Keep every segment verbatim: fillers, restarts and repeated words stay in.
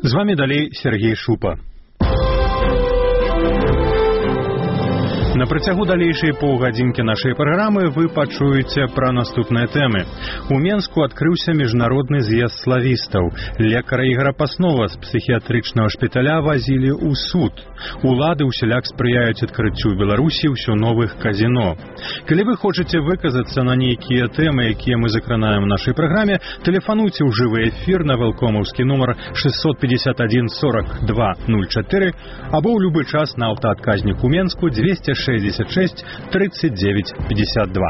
З вами далей Сергей Шупа. На працягу далейшай паўгадзінкі нашай праграмы вы пачуеце пра наступныя тэмы. У Менску адкрыўся міжнародны з'езд славістаў. Лекара Ігора Паснова з псіхіятрычнага шпіталя вазілі ў суд. Улады ўсяляк спрыяюць адкрыццю ў Беларусі ўсё новых казіно. Калі вы хочаце выказацца на нейкія тэмы, якія мы закранаем у нашай праграме, тэлефануйце ў жывы эфір на вэлкомаўскі нумар шестьсот пятьдесят один сорок два ноль четыре або ў любы час на аўтаадказніку Менску двести шестьдесят шесть тридцать девять пятьдесят два.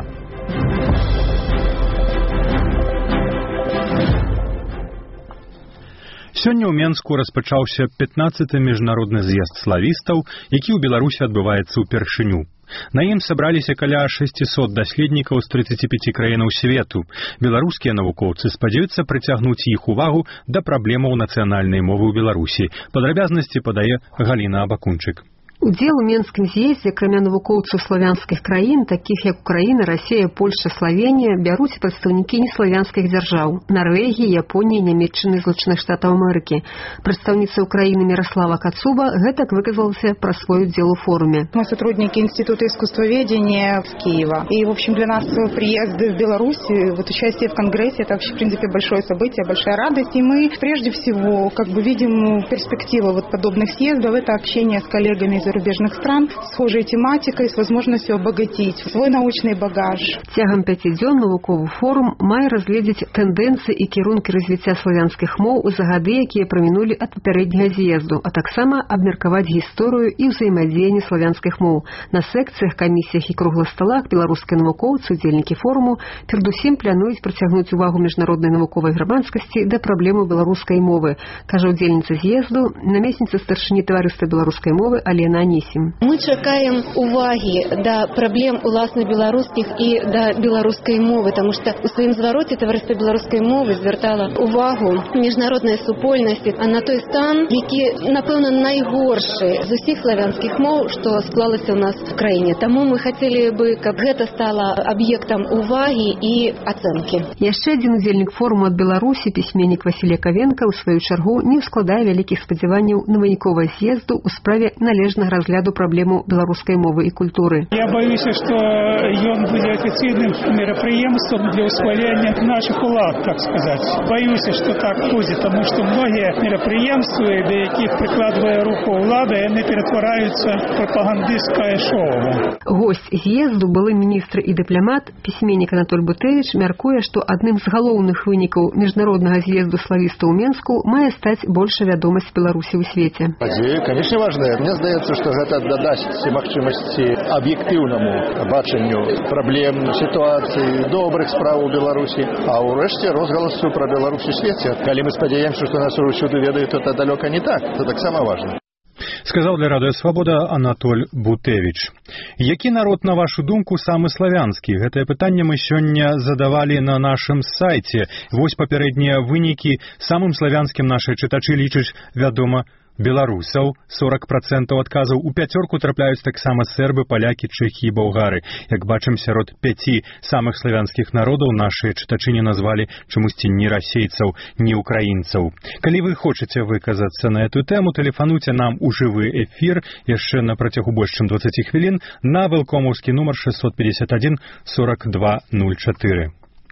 Сёння ў Менску распачаўся пятнаццаты міжнародны з'езд славістаў, які ў Беларусі адбываецца ўпершыню. На ім сабраліся каля шестьсот даследнікаў з тридцати пяти краінаў свету. Беларускія навукоўцы спадзяюцца прыцягнуць іх увагу да праблемаў нацыянальнай мовы ў Беларусі. Падрабязнасці падае Галіна Абакунчык. Удзел у Менскім з'ездзе, акрамя навукоўцаў славянскіх краін, такіх як Украіна, Расія, Польша, Славенія, бяруць прадстаўнікі неславянскіх дзяржаў – Нарвегіі, Японіі, Нямецчыны, Злучаных Штатаў Амерыкі. Прадстаўніца Украіны Мирослава Кацуба гэтак выказалася пра свой удзел у форуме. Мы сотрудники Института искусствоведения в Киева. И, в общем, для нас приезд в Беларусь, вот участие в Конгрессе – это вообще, в принципе, большое событие, большая радость. И мы, прежде всего, как бы видим перспективу вот подобных съездов – это общение с коллегами из зарубежных стран, схожей тематикой, с возможностью обогатить свой научный багаж. Цягам пяці дзён навуковы форум мае разгледзець тэндэнцыі і кірункі развіцця славянскіх моў за гады, якія прамінулі ад папярэдняга з'езду, а таксама абмеркаваць гісторыю і ўзаемадзеянне славянскіх моў. На секцыях, камісіях і круглых сталах беларускія навукоўцы, удзельнікі форуму, перадусім плануюць прыцягнуць увагу міжнароднай навуковай грамадскасці да праблемы беларускай мовы, кажа удзельніца з'езду, намесніца старшыні таварыства беларускай мовы Алена Анісім. Мы чакаем увагі да праблем уласна беларускіх і да беларускай мовы, таму што у сваім звароце таварыства беларускай мовы звяртала увагу міжнароднай супольнасці на той стан, які, напэўна, найгоршы з усіх славянскіх моў, што склалася ў нас в краіне. Таму мы хацелі бы, каб гэта стала аб'ектам увагі і ацэнкі. Яшчэ адзін удзельнік форуму ад Беларусі, пісьменнік Васіль Яковенко, у сваю чаргу не ўскладае вялікіх спадзяванняў на выніковае з'езду ў справе належнага разгляду праблему беларускай мовы і культуры. Я боюся, што ён будзе афіцыйным мерапрыемствам для ўсваення нашых улад, так сказаць. Боюся, што так будзе, таму што многія мерапрыемствы, да якіх прыкладвае руку ўлада, яны ператвараюцца ў прапагандысцкае шоу. Госць з'езду, былы міністр і дыпламат, пісьменнік Анатоль Бутэвіч, мяркуе, што адным з галоўных вынікаў міжнароднага з'езду славістаў у Менску мае стаць большая вядомасць Беларусі ў свеце. Падзея, конечно, важная. Мне здаецца, што гэта дадасць магчымасці аб'ектыўнаму бачанню праблем, сітуацыі, добрых спраў у Беларусі, а ўрэшце розгаласу пра Беларусь у свеце. Калі мы спадзяемся, што нас ўсюды ведаюць, то далёка не так. Це таксама важна. Сказаў для Радыё Свабода Анатоль Бутэвіч. Які народ, на вашу думку, самы славянскі? Гэтае пытанне мы сёння задавалі на нашым сайце. Вось папярэднія вынікі. Самым славянскім нашыя чытачы лічаць, вядома, беларусаў, сорок процентаў адказаў. У пяцёрку трапляюць таксама сербы, палякі, чэхі і болгары. Як бачым, сярод пяці самых славянскіх народаў нашыя чытачы не назвалі чамусьці ні расейцаў, ні украінцаў. Калі вы хочаце выказацца на эту тэму, тэлефануйце нам у жывы эфір яшчэ на працягу больш чым дваццаці хвілін на вэлкомаўскі нумар шестьсот пятьдесят один сорок два ноль четыре.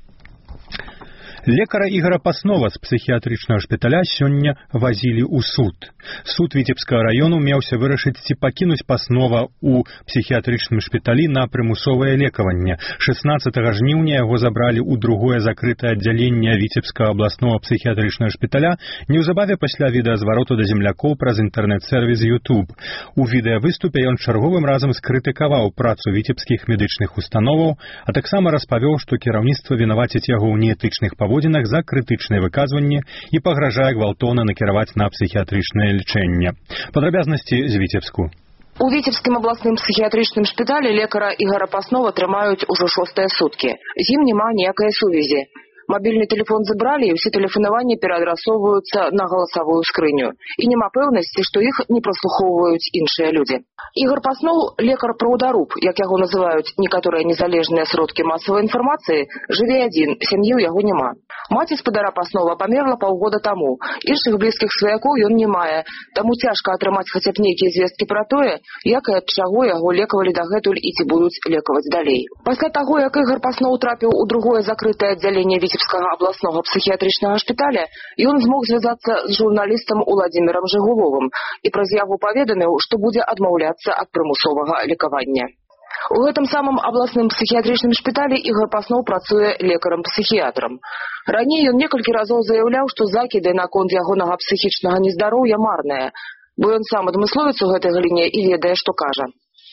Лекара Ігора Паснова з псіхіятрычнага шпіталя сёння вазілі ў суд. Суд Віцебскага раёну меўся вырашыць, ці пакінуць Паснова ў псіхіятрычным шпіталі на прымусовае лекаванне. шестнаццатага жніўня яго забралі ў другое закрытае аддзяленне Віцебскага абласнога псіхіятрычнага шпіталя неўзабаве пасля відэазвароту да землякоў праз інтэрнэт-сервіс YouTube. У відэавыступе ён чарговым разам скрытыкаваў працу віцебскіх медычных установаў, а таксама распавёў, што кіраўніцтва вінаваціць яго ў неэтычных паводзінах за крытычнае выказванне і пагражае гвалтоўна накіраваць на псіхіятрычнае лячэнне. Падрабязнасці з Віцебску. У Віцебскім абласным псіхіятрычным шпіталі лекара Ігора Паснова трымаюць ужо шостыя суткі. З ім няма ніякай сувязі. Мабільны телефон забралі, і ўсе тэлефанаванні пераадрасоўваюцца на галасавую скрыню. І няма пэўнасці, што іх не праслухоўваюць іншыя людзі. Ігор Паснол, лекар-праўдаруб, як яго называюць некаторыя незалежныя сродкі масавай інфармацыі, жыве адзін, сям'і ў яго няма. Маці спадара Паснова памерла паўгода таму. Іншых блізкіх сваякоў ён не мае, таму цяжка атрымаць хаця б нейкія звесткі пра тое, як і ад чаго яго лекавалі дагэтуль і ці будуць лекаваць далей. Пасля таго, як Ігор Паснол трапіў у другое закрытае аддзяленне Віцебскага абласнога псіхіятрычнага шпіталя, ён змог звязацца з журналістам Уладзімірам Жыгуловым і праз яго паведаміў, што будзе адмаўляцца ад прымусовага лекавання. У гэтым самым абласным псіхіятрычным шпіталі Ігор Паснол працуе лекарам-псіхіятрам. Раней ён некалькі разоў заяўляў, што закіды наконт ягонага псіхічнага нездароўя марныя, бо ён сам адмысловец у гэтай галіне і ведае, што кажа.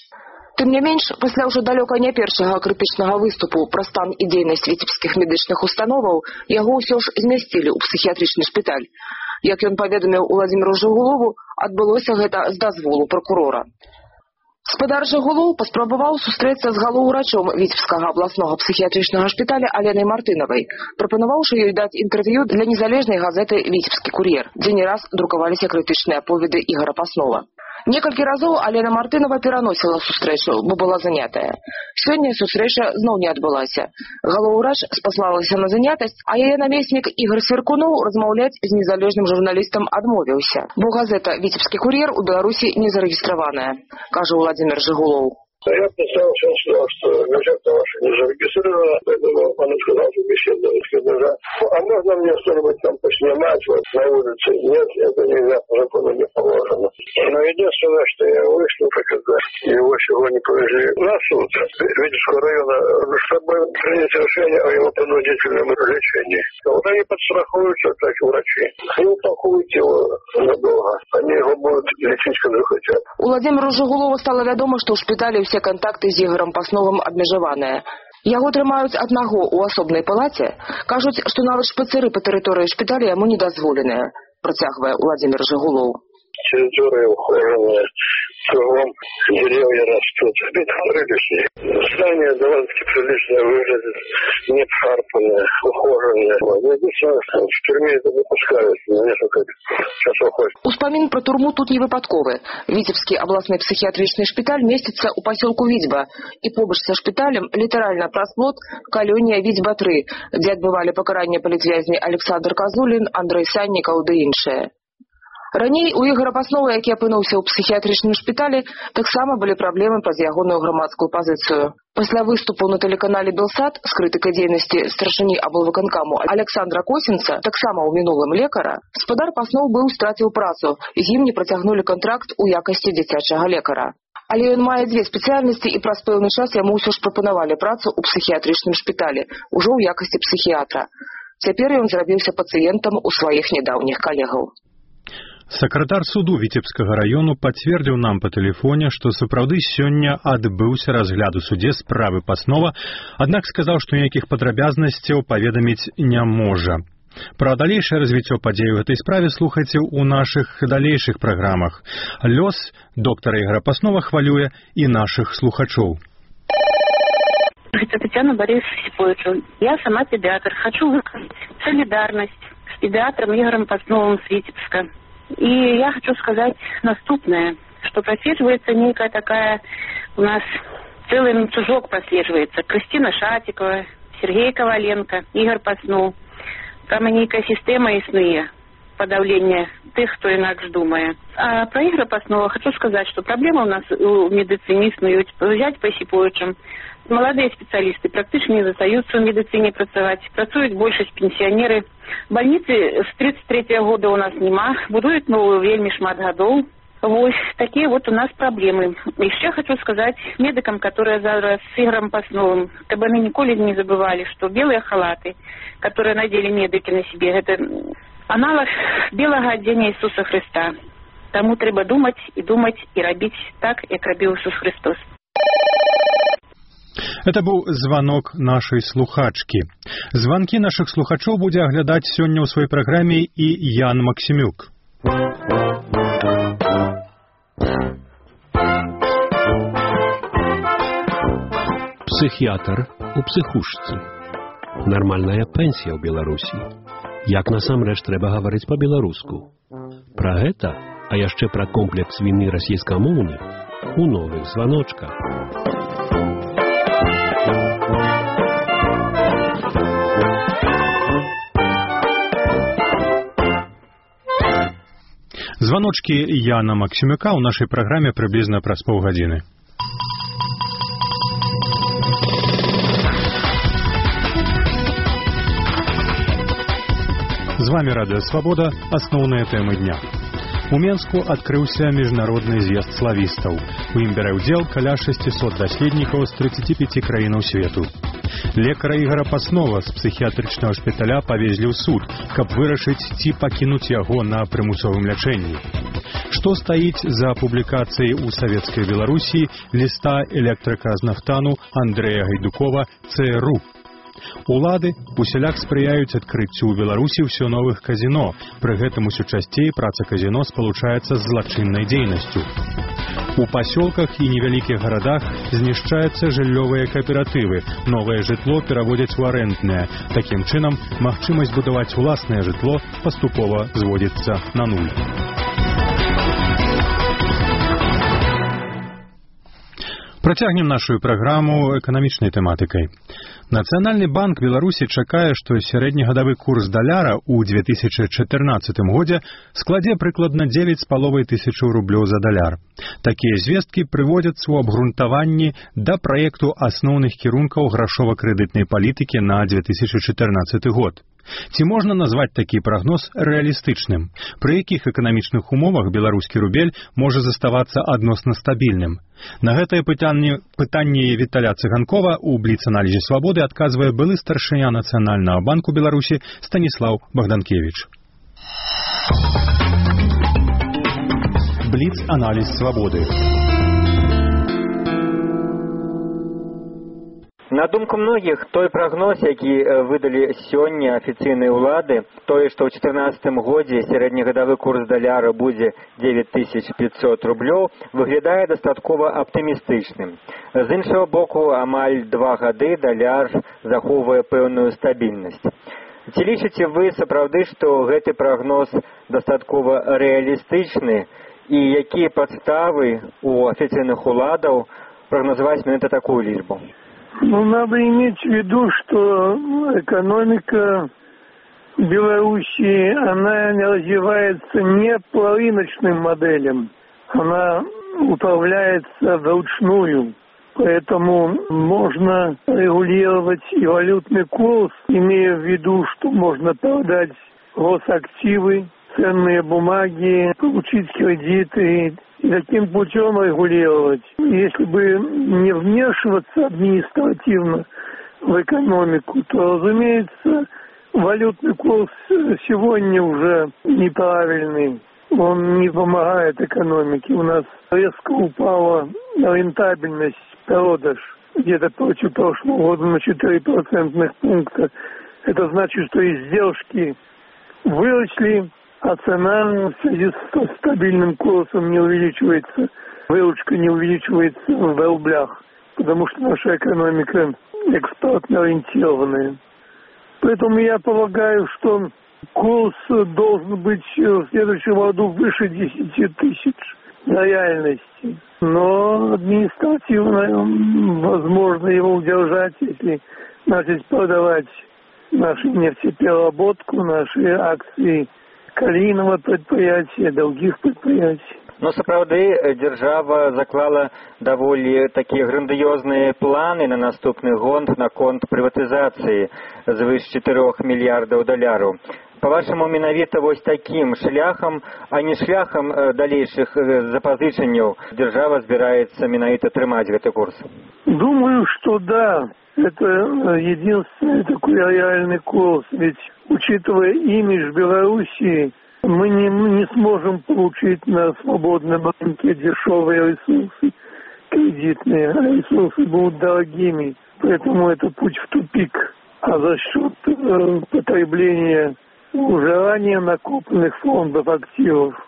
Тым не менш, пасля ўжо далёка не першага крытычнага выступу пра стан і дзейнасць віцебскіх медычных установаў, яго ўсё ж змясцілі ў псіхіятрычны шпіталь. Як ён паведаміў Уладзіміру Жыгулову, адбылося гэта з дазволу пракурора. Спадар Жыгулоў паспрабаваў сустрэцца з галоўурачом Віцебскага абласнога псіхіятрычнага шпіталя Аленай Мартынавай, прапанаваўшы ёй даць інтэрв'ю для незалежнай газеты «Віцебскі кур'ер», дзе не раз друкаваліся крытычныя аповеды Ігора Паснова. Некалькі разоў Алена Мартынова пераносіла сустрэчу, бо была занятая. Сёння сустрэча зноў не адбылася. Галоўурач спаслалася на занятасць, а яе намеснік Ігор Свіркуноў размаўляць з незалежным журналістам адмовіўся, бо газета «Віцебскі кур'ер» у Беларусі не зарэгістраваная, кажа Уладзімір Жыгулоў. Я представил, что он сказал, что газета ваша не зарегистрирована, поэтому он сказал, что беседа не а можно мне что-нибудь там поснимать вот на улице? Нет, это нельзя, по закону не положено. Но единственное, что я вышел, когда его сегодня повезли на суд Витебского района, чтобы принять решение о его принудительном лечении. Вот они подстрахуются, так и врачи. Не упакуют его надолго. Они его будут лечить, когда хотят. Уладзіміру Жыгулову стало вядома, што ў шпіталі ўсе кантакты з Ігорам Пасновым абмежаваныя. Яго трымаюць аднаго ў асобнай палаце. Кажуць, што нават шпацыры па тэрыторыі шпіталя яму не дазволеныя, працягвае Уладзімір Жыгулоў. Территория ухоженная, кругом деревья растут, открылись. Здание довольно-таки прилично выглядит, не обшарпанное, ухоженное. Единственное, что в тюрьме это не пускают на несколько часов. Успамін пра турму тут не выпадковы. Віцебскі абласны псіхіятрычны шпіталь месціцца ў пасёлку Віцьба, і побач са шпіталем літаральна праз плот калонія Віцьба тры, дзе адбывалі пакаранне палітвязні Александр Казулін, Андрэй Саннікаў ды іншыя. Раней у Ігора Паснова, які апынуўся ў псіхіятрычным шпіталі, таксама былі праблемы праз ягоную грамадскую пазіцыю. Пасля выступу на тэлеканале «Белсат» з крытыкай дзейнасці старшыні аблвыканкаму Александра Косінца, таксама ў мінулым лекара, спадар Паснов быў страціў працу, з ім не працягнулі кантракт у якасці дзіцячага лекара. Але ён мае дзве спецыяльнасці, і праз пэўны час яму ўсё ж прапанавалі працу ў псіхіятрычным шпіталі, ужо ў якасці псіхіятра. Цяпер ён зрабіўся пацыентам у сваіх нядаўніх калегаў. Сакратар суду Віцебскага раёну пацвердзіў нам па тэлефоне, што сапраўды сёння адбыўся разгляд у судзе справы Паснова, аднак сказаў, што ніякіх падрабязнасцяў паведаміць не можа. Пра далейшае развіццё падзей у гэтай справе слухайце ў нашых далейшых праграмах. Лёс доктара Ігора Паснова хвалюе і нашых слухачоў. Это Татьяна Борисовна. Я сама педиатр. Хочу выказать солидарность с педиатром Игорем Пасновым с Витебска. И я хочу сказать наступное, что прослеживается некая такая у нас целый мятежок прослеживается. Кристина Шатикова, Сергей Коваленко, Игорь Паснов. Там некая система існує подавления тех, кто инакше думает. А про Игоря Паснова хочу сказать, что проблемы у нас у медицине існують. Взять по сіпуючим. Молодые специалисты практически не застаются в медицине працевать. Працуют больше пенсионеры. Больницы с тридцать третьего года у нас нема. Будуют новую вельми шмат годов. Вот такие вот у нас проблемы. Еще хочу сказать медикам, которые зараз с Игорем Пасновым, чтобы они николи не забывали, что белые халаты, которые надели медики на себе, это аналог белого одения Иисуса Христа. Тому треба думать и думать и робить так, как робил Иисус Христос. Это быў званок нашай слухачкі. Званкі нашых слухачоў будзе аглядаць сёння ў сваёй праграме і Ян Максімюк. Психіатр у психушцы. Нармальная пенсія ў Беларусі. Як насамрэч трэба гаварыць па-беларуску. Пра гэта, а яшчэ пра комплекс віны расійскамоўных у новых званочках. Званочкі Яна Максімюка ў нашай праграме прыблізна праз паўгадзіны. З вами Радыё Свабода. Асноўныя тэмы дня. У Менску адкрыўся міжнародны з'езд славістаў. У ім бярэ ўдзел каля шэсцісот даследнікаў з трыццаці пяці краінаў свету. Лекара Ігора Паснова з псіхіятрычнага шпіталя павезлі ў суд, каб вырашыць, ці пакінуць яго на прымусовым лячэнні. Што стаіць за публікацыяй у савецкай Беларусі ліста электрыка з нафтану Андрэя Гайдукова ЦРУ. Улады усяляк спрыяюць адкрыццю ў Беларусі ўсё новых казіно. Пры гэтым усё часцей праца казіно спалучаецца з злачыннай дзейнасцю. У пасёлках і невялікіх гарадах знішчаюцца жыллёвыя кааператывы. Новае жытло пераводзяць у арэнднае. Такім чынам, магчымасць будаваць уласнае жытло паступова зводзіцца на нуль. Працягнем нашу праграму эканамічнай тэматыкай. Нацыянальны банк Беларусі чакае, што сярэднегадавы курс даляра ў две тысячы чатырнаццатым годзе складзе прыкладна дзевяць з паловай тысячаў рублёў за даляр. Такія звесткі прыводзяцца ў абгрунтаванні да праекту асноўных кірункаў грашова-крэдытнай палітыкі на две тысячы чатырнаццаты год. Ці можна назваць такі прагноз рэалістычным? Пры якіх эканамічных умовах беларускі рубель можа заставацца адносна стабільным? На гэтае пытанне, пытанне Віталя Цыганкова ў бліц-аналізе «Свабоды» адказвае былы старшыня Нацыянальнага банку Беларусі Станіслаў Богданкевич. Бліц-аналіз «Свабоды». На думку многіх, той прагноз, які выдалі сёння афіцыйныя ўлады, тое, што ў чатырнаццатым годзе сярэднегадавы курс даляра будзе дзевяць тысяч пятьсот рублёў, выглядае дастаткова аптымістычным. З іншага боку, амаль два гады даляр захоўвае пэўную стабільнасць. Ці лічыце вы сапраўды, што гэты прагноз дастаткова рэалістычны, і якія падставы у афіцыйных уладаў прагназаваць менавіта такую лічбу? Ну, надо иметь в виду, что экономика Беларуси, она не развивается не по рыночным моделям, она управляется вручную. Поэтому можно регулировать и валютный курс, имея в виду, что можно продать госактивы, ценные бумаги, получить кредиты и таким путем регулировать. Если бы не вмешиваться административно в экономику, то, разумеется, валютный курс сегодня уже неправильный. Он не помогает экономике. У нас резко упала рентабельность продаж где-то против прошлого года на четыре процентных пункта. Это значит, что издержки выросли, а цена в связи с стабильным курсом не увеличивается, выручка не увеличивается в рублях, потому что наша экономика экспортно ориентированная. Поэтому я полагаю, что курс должен быть в следующем году выше десяти тысяч на реальности. Но административно возможно его удержать, если начать продавать нашу нефтепереработку, наши акции калійного предприятия, других предприятий. Ну, сапраўды, дзяржава заклала даволі такія грандыёзныя планы на наступны год наконт прыватызацыі звыш чатырох мільярдаў даляраў. Па-вашаму, менавіта вось такім шляхам, а не шляхам далейшых запазычанняў дзяржава збіраецца менавіта трымаць гэты курс? Думаю, что да. Это единственный такой реальный курс. Ведь, учитывая имидж Белоруссии, мы не, мы не сможем получить на свободном рынке дешевые ресурсы кредитные. А ресурсы будут дорогими. Поэтому это путь в тупик. А за счет э, потребления уже ранее накопленных фондов активов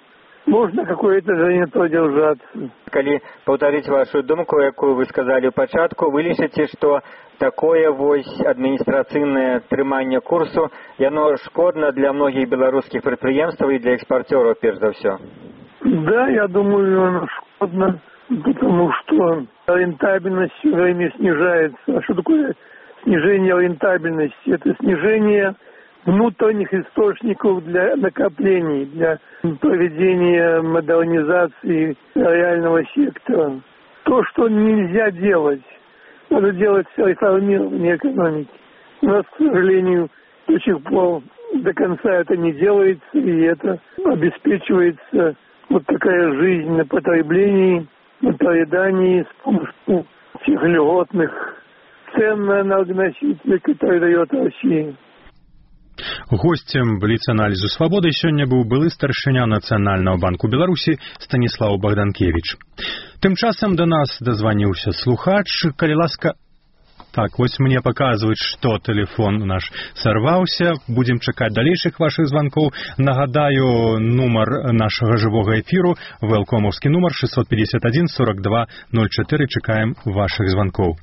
можно какое-то время продержаться. Калі паўтарыць вашу думку, якую вы сказалі ў пачатку, вы лічыце, што такое вось адміністрацыйнае трыманне курсу, яно шкодна для многіх беларускіх прадпрыемстваў і для экспарцёраў, перш за ўсё? Да, я думаю, оно шкодно, потому что рентабельность все время снижается. А что такое снижение рентабельности? Это снижение внутренних источников для накоплений, для проведения модернизации реального сектора. То, что нельзя делать, надо делать реформирование экономики. У нас, к сожалению, до сих пор до конца это не делается, и это обеспечивается вот такая жизнь на потреблении, на проедании с помощью тех льготных цен на энергоносители, которые дает Россия. Гостем бліц-аналізу «Свабоды» сёння быў былы старшыня Нацыянальнага банку Беларусі Станіслаў Багданкевіч. Тым часам да нас дазваніўся слухач, калі ласка... Так, вось мне паказваюць, што тэлефон наш сарваўся. Будзем чакаць далейшых вашых званкоў. Нагадаю, нумар нашага жывога эфіру, вэлкомаўскі нумар шестьсот пятьдесят один сорок два ноль четыре. Чакаем вашых званкоў.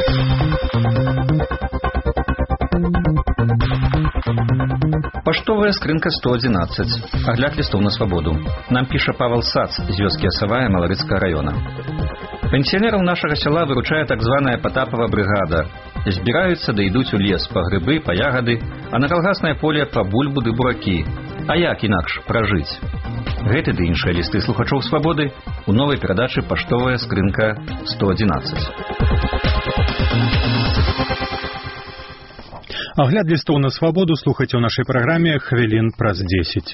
Паштовая скрынка сто одиннадцать. Агляд листов на свободу. Нам піша Павел Сац з вёскі Асавая Маларыцкага района. Пенсионеров нашего села выручает так званая Потапова бригада. Збираются да идут у лес по грибы, по ягоды, а на колгасное поле по бульбу ды бураки. А як інакш прожить? Гэты ды іншыя листы слухачоў свободы у новой передаче «Паштовая скрынка сто одиннадцать». Агляд лістоў на свабоду слухайце ў нашай праграме хвілін праз дзесяць.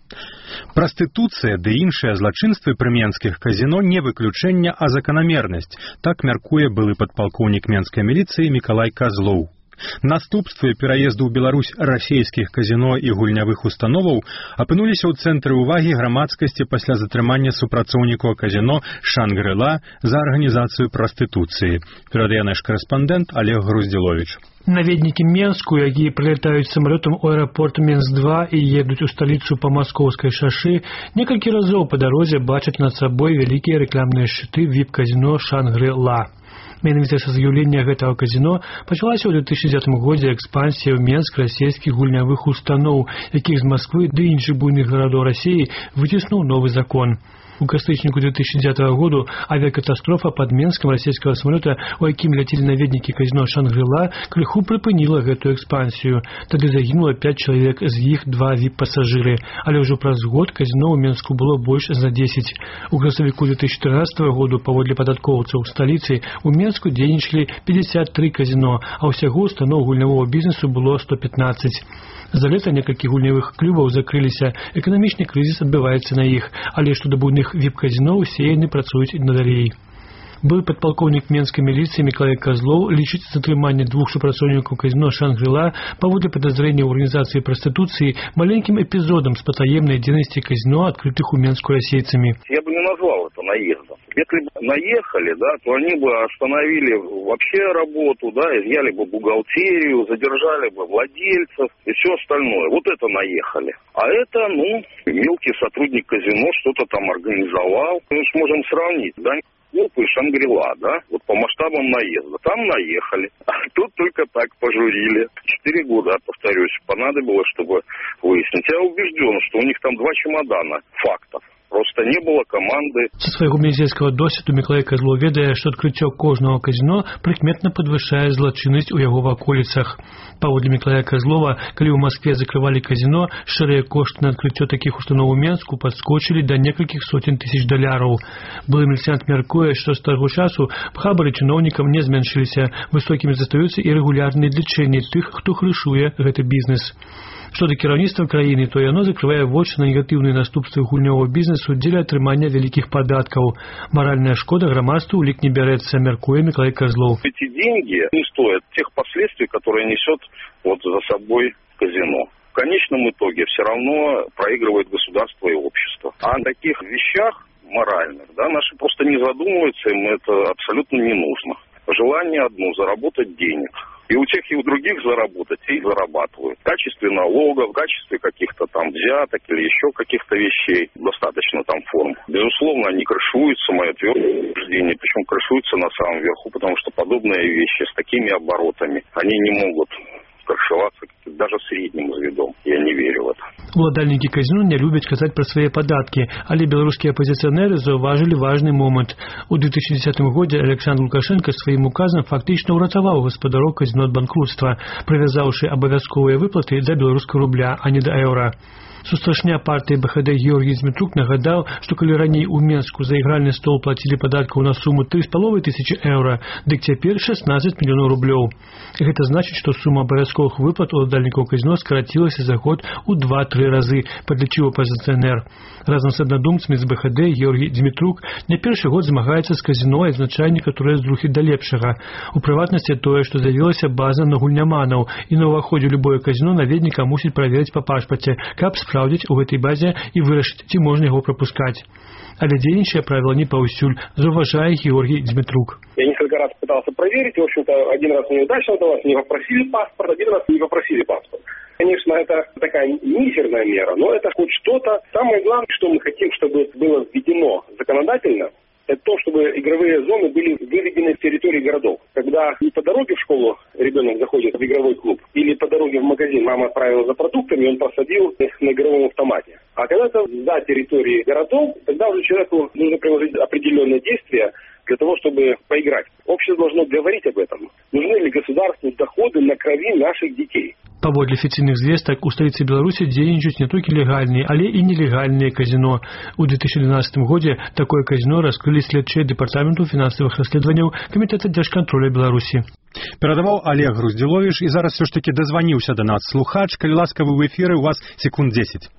Прастытуцыя ды іншыя злачынствы пры менскіх казіно не выключэнне, а заканамернасць. Так мяркуе былы падпалкоўнік менскай міліцыі Мікалай Казлоў. Наступствы пераезду ў Беларусь расійскіх казіно і гульнявых установаў апынуліся ў цэнтры ўвагі грамадскасці пасля затрымання супрацоўнікаў казіно «Шангры-Ла» за арганізацыю прастытуцыі. Перадае наш корэспандэнт Олег Груздзіловіч. Наведнікі Менску, якія прылятаюць самалётам у аэрапорт Менс-два і едуць у сталіцу па маскоўскай шашы, некалькі разоў па дарозе бачаць над сабой вялікія рэкламныя шчыты віп-казіно «Шангры-Ла». Менавіта са з'яўлення гэтага казіно пачалася ў две тысячи дзевятым годзе экспансія ў Менск расійскіх гульнявых устаноў, якіх з Масквы ды іншых буйных гарадоў Расіі выціснуў новы закон. У кастрычніку две тысячи дзевятого году авиакатастрофа под Менском расійскага самолета, у якім ляцелі наведнікі казіно «Шангры-Ла», крыху прыпыніла гэтую экспансію. Тады загінула пять чалавек, з іх два віп-пасажыры. Але ўжо праз год казіно ў Менску было больш за десять. У красавіку две тысячи тринадцатого году паводле падаткоўцаў сталіцы у Менску дзейнічалі пятьдесят три казіно, а ўсяго устаноў гульнявога бізнесу было сто пятнадцать. За лета некалькі гульнявых клубаў закрыліся, эканамічны крызіс адбываецца на іх, але што да буйных віп-казіно ўсе яны працуюць надалей. Былы падпалкоўнік менскай міліцыі Мікалай Казлоў лічыць затрыманне двух супрацоўнікаў казіно «Шангры-Ла» паводле падазрэння ў арганізацыі прастытуцыі маленькім эпізодам з патаемнай дзейнасці казіно, адкрытых у Менску расейцамі. Я бы не назвал это наездом. Если бы наехали, да, то они бы остановили вообще работу, да, изъяли бы бухгалтерию, задержали бы владельцев и все остальное. Вот это наехали. А это, ну, мелкий сотрудник казино что-то там организовал. Мы же можем сравнить, да, и Шангри-Ла, да, вот по масштабам наезда. Там наехали, а тут только так пожурили. Четыре года, повторюсь, понадобилось, чтобы выяснить. Я убежден, что у них там два чемодана фактов. Просто не было команды. Со свайго міліцейскага досведу Мікалай Казлоў ведае, што адкрыццё кожнага казіно прыкметна падвышае злачыннасць у яго ваколіцах. Паводле Мікалая Казлова, калі ў Маскве закрывалі казіно, шчырыя кошты на адкрыццё такіх устаноў у Менску падскочылі да некалькіх сотен тысяч даляраў. Былы міліцыянт мяркуе, што з таго часу хабары чыноўнікам не зменшыліся, высокімі застаюцца і рэгулярныя лічэнні тых, хто крышуе гэты бізнес. Што да кіраўніцтва краіны, то яно закрывае вочы на негатыўныя наступствы гульнявого бізнесу дзеля атрымання вялікіх падаткаў. Маральная шкода грамадству ў лік не бярэцца, мяркуе Мікалай Казлоў. Эти деньги не стоят тех последствий, которые несет вот за собой казино. В конечном итоге все равно проигрывает государство и общество. А о таких вещах моральных, да, наши просто не задумываются, им это абсолютно не нужно. Желание одно – заработать денег. И у тех, и у других заработать, и зарабатывают. В качестве налогов, в качестве каких-то там взяток или еще каких-то вещей. Достаточно там форм. Безусловно, они крышуются, мое твердое убеждение. Причем крышуются на самом верху, потому что подобные вещи с такими оборотами, они не могут крышеваться даже средним зведом. Я не верю в это. Уладальнікі казіно не любяць казаць пра свае падаткі, але беларускія апазіцыянеры заўважылі важны момант. У две тысячи десятым годзе Александр Лукашенко сваім указам фактычна ўратаваў гаспадароў казіно ад банкрутства, прывязаўшы абавязковыя выплаты да беларускага рубля, а не да еўра. Сустрашня партыі БХД Георгій Дзмітрук нагадаў, што калі раней у Менску за ігральны стол плацілі падаткаў на суму тры з паловай тысячы еўра, дык цяпер шестнадцать мільёнаў рублёў. Гэта значыць, што сума абавязковых выплат уладальнікаў казіно скарацілася за год у два-тры разы, падлічыў апазіцыянер. Разам з аднадумцамі з БХД Георгій Дзмітрук не першы год змагаецца з казіно і адзначае некаторыя зрухі да лепшага. У прыватнасці тое, што з'явілася база на гульняманаў, і на ўваходзе ў любое казіно наведніка мусіць праверыць па пашпарце, каб справдзіць у гэтай базе і вырашыць, ці можна яго прапускаць. Але дзейнічае правіла не паўсюль, заўважае Георгій Дзмітрук. Я несколько раз пытался проверить, и, в общем-то, один раз неудачно удалось, не попросили паспорт, один раз не попросили паспорт. Конечно, это такая мизерная мера, но это хоть что-то. Самое главное, что мы хотим, чтобы было введено законодательно, это то, чтобы игровые зоны были выведены с территории городов. Когда не по дороге в школу ребенок заходит в игровой клуб, или по дороге в магазин мама отправила за продуктами, он посадил их на игровом автомате. А когда это за территорией городов, тогда уже человеку нужно приложить определенные действия для того, чтобы поиграть. Общество должно говорить об этом. Нужны ли государству доходы на крови наших детей? Паводле афіцыйных звестак, у сталіцы Беларусі дзейнічаюць не толькі легальныя, але і нелегальныя казіно. У две тысячи двенадцатым годзе такое казіно раскрылі следчыя дэпартаменту фінансавых расследаванняў Камітэта дзяржкантроля Беларусі. Перадаваў Олег Груздзіловіч, і зараз все ж таки дозваніўся до нас слухач. Калі ласкавы в эфіры, у вас секунд десять.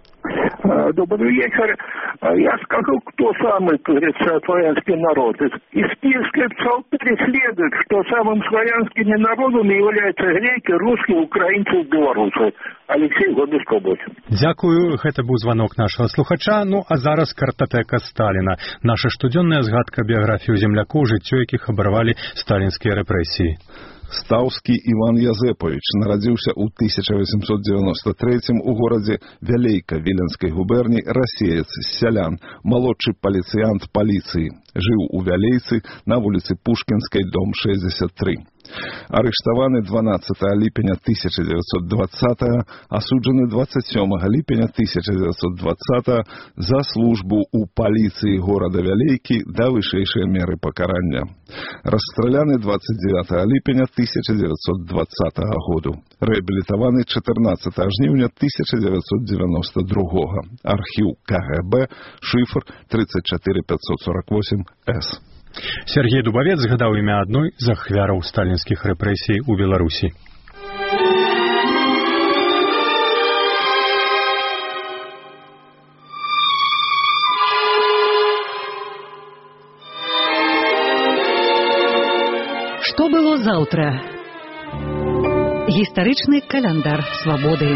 Добрый вечер. Я скажу, кто самый, как говорится, славянский народ. Из киевской псалтыри следует, что самым славянскими народами являются греки, русские, украинцы, белорусы. Алексей, Городская область. Дякую, гэта быў звонок нашего слухача. Ну, а зараз картатэка Сталіна. Наша штодзённая згадка біяграфію землякоў, жыццё якіх абарвалі сталінскія рэпрэсіі. Стаўскі Іван Язэпавіч нарадзіўся ў тысяча восемьсот девяносто третьем у горадзе Вялейка Віленскай губерніі, расеец з сялян, малодшы паліцыянт паліцыі. Жыў у Вялейцы на вуліцы Пушкінскай, дом шестьдесят три. Арыштаваны дванаццатага ліпеня тысяча девятьсот двадцатого, асуджаны двадцать сёмага ліпеня тысяча девятьсот двадцатого за службу у паліцыі горада Вялейкі да вышэйшай меры пакарання. Расстраляны двадцать девятого ліпеня тысяча девятьсот двадцатого году. Рэабілітаваны чатырнаццатага жніўня тысяча девятьсот девяносто другого. Архіў КГБ, шифр тридцать четыре пятьсот сорок восемь эс. Сергей Дубавец згадаў імя адной з ахвяраў сталінскіх рэпрэсій у Беларусі. Што было заўтра? Гістарычны каляндар свабоды.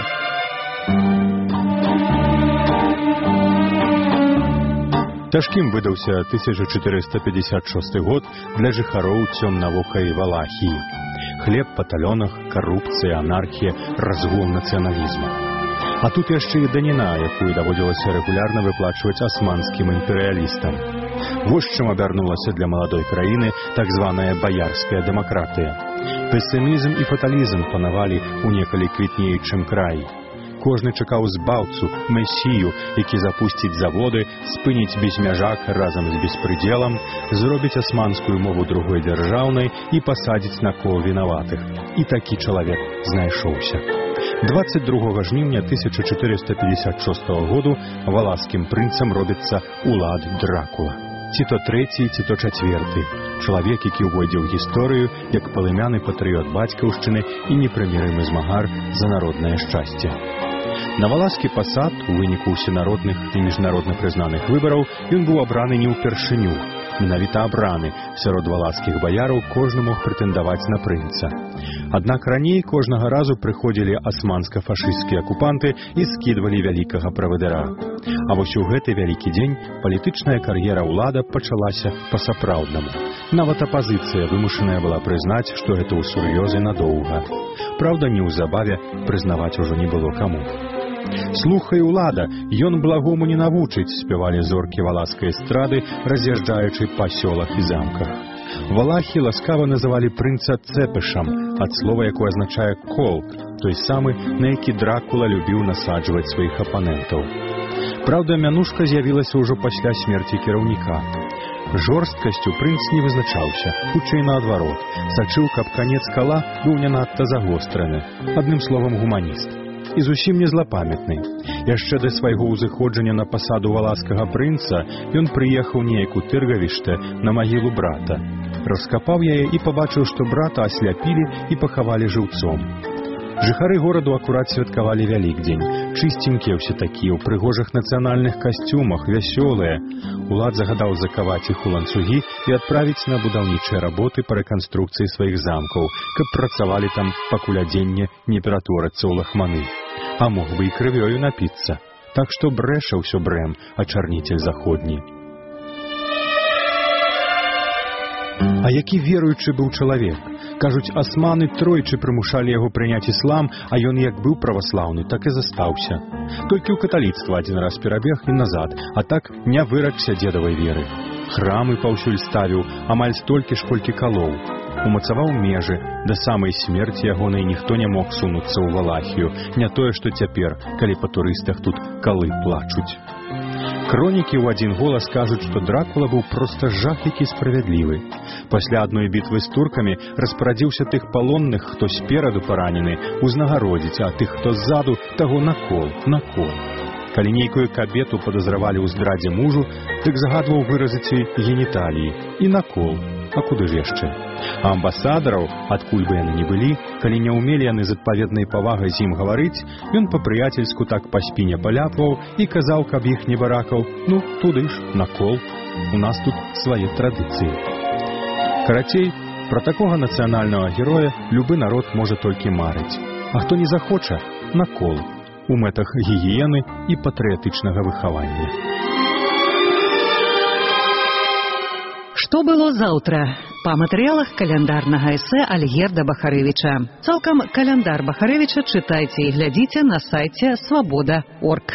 Цяжкім выдаўся тысяча чатырыста пятьдесят шосты год для жыхароў цёмнавокай Валахіі. Хлеб па талёнах, карупцыя, анархія, разгул нацыяналізму. А тут яшчэ і даніна, якую даводзілася рэгулярна выплачваць асманскім імперыялістам. Вось чым абярнулася для маладой краіны так званая баярская дэмакратыя. Песімізм і фаталізм панавалі ў некалі квітнеючым краі. Кожны чакаў збаўцу, месію, які запусціць заводы, спыніць безмяжак разам з беспрыдзелам, зробіць асманскую мову другой дзяржаўнай і пасадзіць на кол вінаватых. І такі чалавек знайшоўся. двадцать другого жніўня тысяча чатырыста пятьдесят шостого году валаскім прынцам робіцца Улад Дракула. Ці то трэці, ці то чацверты. Чалавек, які ўвойдзе ў гісторыю як палымяны патрыёт бацькаўшчыны і непрымірымы змагар за народнае шчасце. На валаскі пасад у выніку ўсенародных і міжнародна прызнаных выбараў ён быў абраны не ўпершыню. Менавіта абраны сярод валаскіх баяраў кожны мог прэтэндаваць на прынца. Аднак раней кожнага разу прыходзілі асманска-фашысцкія акупанты і скідвалі вялікага правадыра. А вось у гэты вялікі дзень палітычная кар'ера ўлада пачалася па-сапраўднаму. Нават апазіцыя вымушаная была прызнаць, што гэта ўсур'ёз і надоўга. Праўда, неўзабаве прызнаваць ужо не было каму. «Слухай, улада, ён благому не навучыць», спявалі зоркі валаскай эстрады, раз'язджаючы па сёлах і замках. Валахі ласкава называлі прынца Цэпышам, ад слова, якое азначае «колк», той самы, на які Дракула любіў насаджваць сваіх апанентаў. Праўда, мянушка з'явілася ўжо пасля смерці кіраўніка. Жорсткасцю прынц не вызначаўся, хутчэй наадварот, сачыў, каб канец кала быў не надта загостраны, адным словам гуманіст. І зусім не злапамятны. Яшчэ да свайго ўзыходжання на пасаду валаскага прынца ён прыехаў неяк у Тыргавіште на магілу брата. Раскапаў яе і пабачыў, што брата асляпілі і пахавалі жыўцом. Жыхары гораду акурат святкавалі Вялікдзень. Чысценькія ўсе такія, у прыгожых нацыянальных касцюмах, вясёлыя. Улад загадаў закаваць іх у ланцугі і адправіць на будаўнічыя работы па рэканструкцыі сваіх замкаў, каб працавалі там, пакуль адзенне не ператворацца ў лахманы. А мог бы і крывёю напіцца. Так што брэша ўсё брэм, ачарніцель заходні. А які веруючы быў чалавек? Кажуць, асманы тройчы прымушалі яго прыняць іслам, а ён як быў праваслаўны, так і застаўся. Толькі ў каталіцтва адзін раз перабег і назад, а так не выракся дзедавай веры. Храмы паўсюль ставіў, амаль столькі ж, колькі калоў. Умацаваў межы, да самай смерці ягонай ніхто не мог сунуцца ў Валахію, не тое, што цяпер, калі па турыстах тут калы плачуць. Кронікі ў адзін голас кажуць, што Дракула быў проста жах які справядлівы. Пасля адной бітвы з туркамі распарадзіўся тых палонных, хто спераду паранены, узнагародзіць, а тых, хто ззаду, таго на кол, на кол. Калі нейкую кабету падазравалі ў здрадзе мужу, дык загадваў выразаць ёй геніталіі і на кол. А куды ж яшчэ? А амбасадараў, адкуль бы яны не былі, калі не ўмелі яны з адпаведнай павагай з ім гаварыць, ён па-прыяцельску так па спіне паляпваў і казаў, каб іх не баракаў: «Ну, туды ж, на кол. У нас тут свае традыцыі». Карацей, пра такога нацыянальнага героя любы народ можа толькі марыць. А хто не захоча, на кол. У мэтах гігіены і патрыятычнага выхавання. Што было заўтра? Па матэрыялах каляндарнага эсэ Альгерда Бахарэвіча. Цалкам каляндар Бахарэвіча чытайце і глядзіце на сайце свабода точка орг.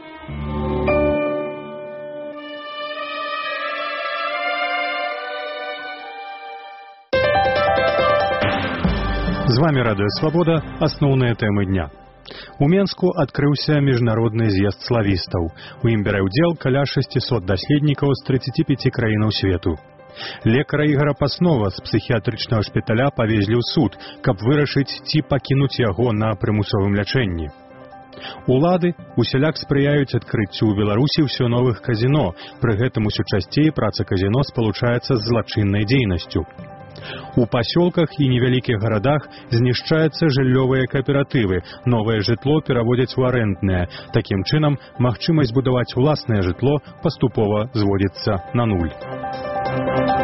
З вами Радыё Свабода, асноўныя тэмы дня. У Менску адкрыўся міжнародны з'езд славістаў. У ім бярэ ўдзел каля шасцісот даследнікаў з трыццаці пяці краінаў свету. Лекара Ігара Паснова з псіхіятрычнага шпіталя павезлі ў суд, каб вырашыць, ці пакінуць яго на прымусовым лячэнні. Улады усяляк спрыяюць адкрыццю ў Беларусі ўсё новых казіно, пры гэтым усё часцей праца казіно спалучаецца з злачыннай дзейнасцю. У пасёлках і невялікіх гарадах знішчаюцца жыллёвыя кааператывы, новае жытло пераводзяць у арэнднае. Такім чынам, магчымасць будаваць уласнае жытло паступова зводзіцца на нуль.